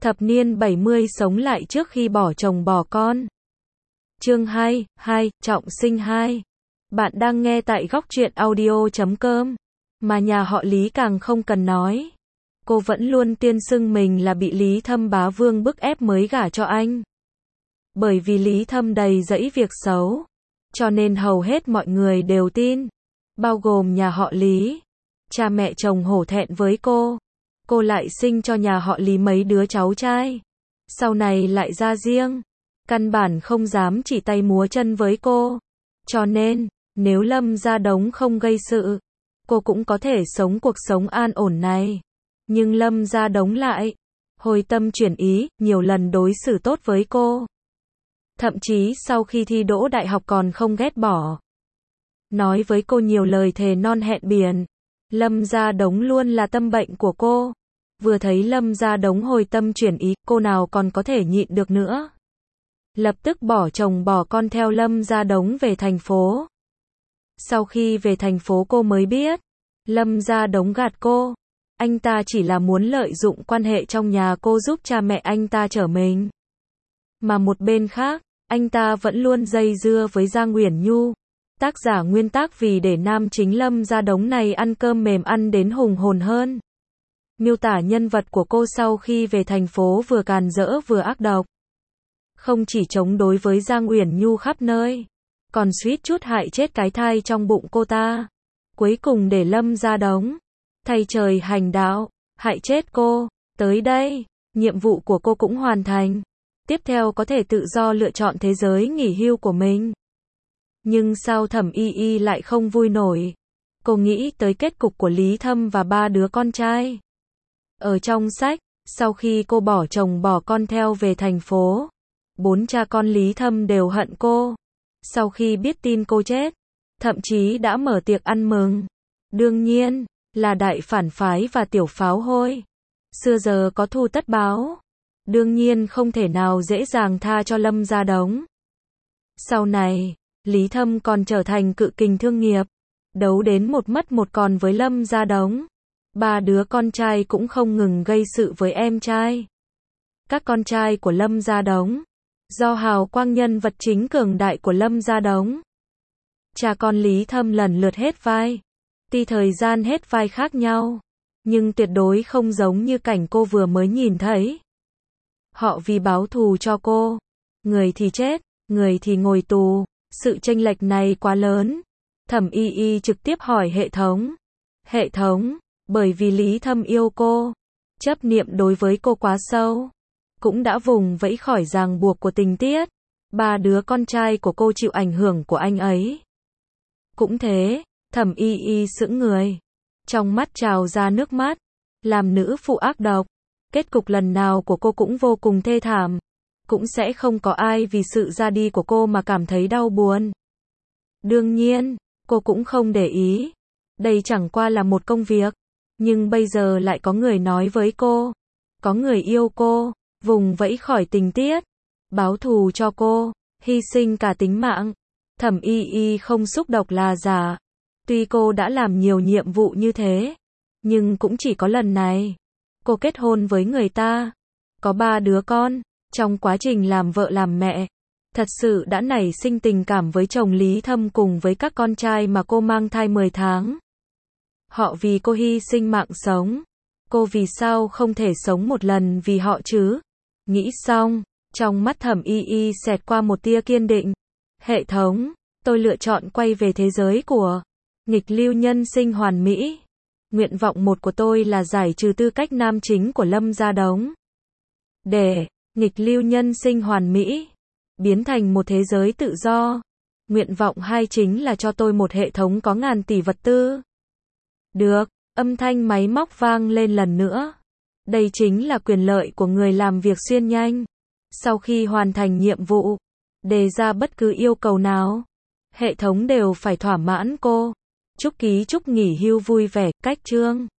Thập niên 70 sống lại trước khi bỏ chồng bỏ con. Chương 2, trọng sinh 2. Bạn đang nghe tại góc truyện audio.com. Mà nhà họ Lý càng không cần nói. Cô vẫn luôn tiên xưng mình là bị Lý Thâm bá vương bức ép mới gả cho anh. Bởi vì Lý Thâm đầy dẫy việc xấu. Cho nên hầu hết mọi người đều tin. Bao gồm nhà họ Lý. Cha mẹ chồng hổ thẹn với cô. Cô lại sinh cho nhà họ Lý mấy đứa cháu trai. Sau này lại ra riêng. Căn bản không dám chỉ tay múa chân với cô. Cho nên, nếu Lâm Gia Đống không gây sự, cô cũng có thể sống cuộc sống an ổn này. Nhưng Lâm Gia Đống lại hồi tâm chuyển ý, nhiều lần đối xử tốt với cô. Thậm chí sau khi thi đỗ đại học còn không ghét bỏ. Nói với cô nhiều lời thề non hẹn biển. Lâm Gia Đống luôn là tâm bệnh của cô. Vừa thấy Lâm Gia Đống hồi tâm chuyển ý, cô nào còn có thể nhịn được nữa. Lập tức bỏ chồng bỏ con theo Lâm Gia Đống về thành phố. Sau khi về thành phố cô mới biết, Lâm Gia Đống gạt cô. Anh ta chỉ là muốn lợi dụng quan hệ trong nhà cô giúp cha mẹ anh ta trở mình. Mà một bên khác, anh ta vẫn luôn dây dưa với Giang Uyển Nhu. Tác giả nguyên tác vì để nam chính Lâm Gia Đống này ăn cơm mềm ăn đến hùng hồn hơn. Miêu tả nhân vật của cô sau khi về thành phố vừa càn rỡ vừa ác độc. Không chỉ chống đối với Giang Uyển Nhu khắp nơi, còn suýt chút hại chết cái thai trong bụng cô ta. Cuối cùng để Lâm Gia Đống thay trời hành đạo, hại chết cô. Tới đây, nhiệm vụ của cô cũng hoàn thành. Tiếp theo có thể tự do lựa chọn thế giới nghỉ hưu của mình. Nhưng sao Thẩm Y Y lại không vui nổi? Cô nghĩ tới kết cục của Lý Thâm và 3 đứa con trai. Ở trong sách, sau khi cô bỏ chồng bỏ con theo về thành phố, 4 cha con Lý Thâm đều hận cô. Sau khi biết tin cô chết, thậm chí đã mở tiệc ăn mừng. Đương nhiên, là đại phản phái và tiểu pháo hôi. Xưa giờ có thù tất báo. Đương nhiên không thể nào dễ dàng tha cho Lâm Gia Đống. Sau này, Lý Thâm còn trở thành cự kình thương nghiệp. Đấu đến một mất một còn với Lâm Gia Đống. 3 đứa con trai cũng không ngừng gây sự với em trai. Các con trai của Lâm Gia Đống, do hào quang nhân vật chính cường đại của Lâm Gia Đống. Cha con Lý Thâm lần lượt hết vai. Tuy thời gian hết vai khác nhau, nhưng tuyệt đối không giống như cảnh cô vừa mới nhìn thấy. Họ vì báo thù cho cô, người thì chết, người thì ngồi tù. Sự chênh lệch này quá lớn. Thẩm Y Y trực tiếp hỏi hệ thống. Hệ thống, bởi vì Lý Thâm yêu cô, chấp niệm đối với cô quá sâu, cũng đã vùng vẫy khỏi ràng buộc của tình tiết. 3 đứa con trai của cô chịu ảnh hưởng của anh ấy. Cũng thế, Thẩm Y Y sững người. Trong mắt trào ra nước mắt. Làm nữ phụ ác độc. Kết cục lần nào của cô cũng vô cùng thê thảm. Cũng sẽ không có ai vì sự ra đi của cô mà cảm thấy đau buồn. Đương nhiên, cô cũng không để ý. Đây chẳng qua là một công việc. Nhưng bây giờ lại có người nói với cô. Có người yêu cô, vùng vẫy khỏi tình tiết, báo thù cho cô, hy sinh cả tính mạng. Thẩm Y Y không xúc động là giả. Tuy cô đã làm nhiều nhiệm vụ như thế, nhưng cũng chỉ có lần này. Cô kết hôn với người ta, có 3 đứa con. Trong quá trình làm vợ làm mẹ, thật sự đã nảy sinh tình cảm với chồng Lý Thâm cùng với các con trai mà cô mang thai 10 tháng. Họ vì cô hy sinh mạng sống. Cô vì sao không thể sống một lần vì họ chứ? Nghĩ xong, trong mắt Thẩm Y Y xẹt qua một tia kiên định. Hệ thống, tôi lựa chọn quay về thế giới của nghịch lưu nhân sinh hoàn mỹ. Nguyện vọng một của tôi là giải trừ tư cách nam chính của Lâm Gia Đống. Để nghịch lưu nhân sinh hoàn mỹ biến thành một thế giới tự do. Nguyện vọng 2 chính là cho tôi một hệ thống có ngàn tỷ vật tư. Được, âm thanh máy móc vang lên lần nữa. Đây chính là quyền lợi của người làm việc xuyên nhanh. Sau khi hoàn thành nhiệm vụ, đề ra bất cứ yêu cầu nào, hệ thống đều phải thỏa mãn cô. Chúc ký chúc nghỉ hưu vui vẻ, cách chương.